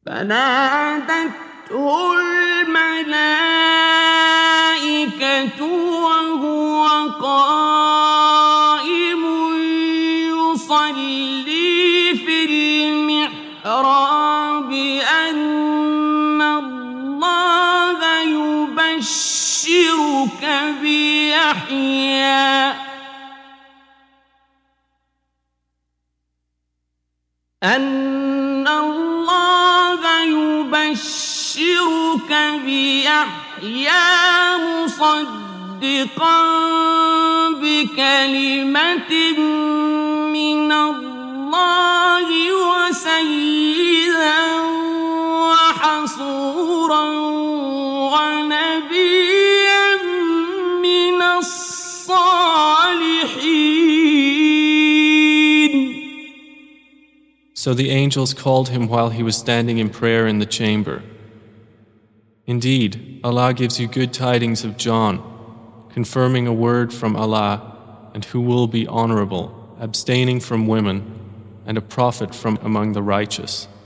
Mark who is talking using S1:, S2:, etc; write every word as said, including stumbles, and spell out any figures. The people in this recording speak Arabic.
S1: فنادته الملائكة وهو قائم يصلي في المحراب أن الله يبشرك بيحيى أن الله يبشرك بيحيى مصدقا بكلمة من الله وسيدا وحصورا ونبيا من الصالحين.
S2: So the angels called him while he was standing in prayer in the chamber. Indeed, Allah gives you good tidings of John, confirming a word from Allah, and who will be honorable, abstaining from women, and a prophet from among the righteous.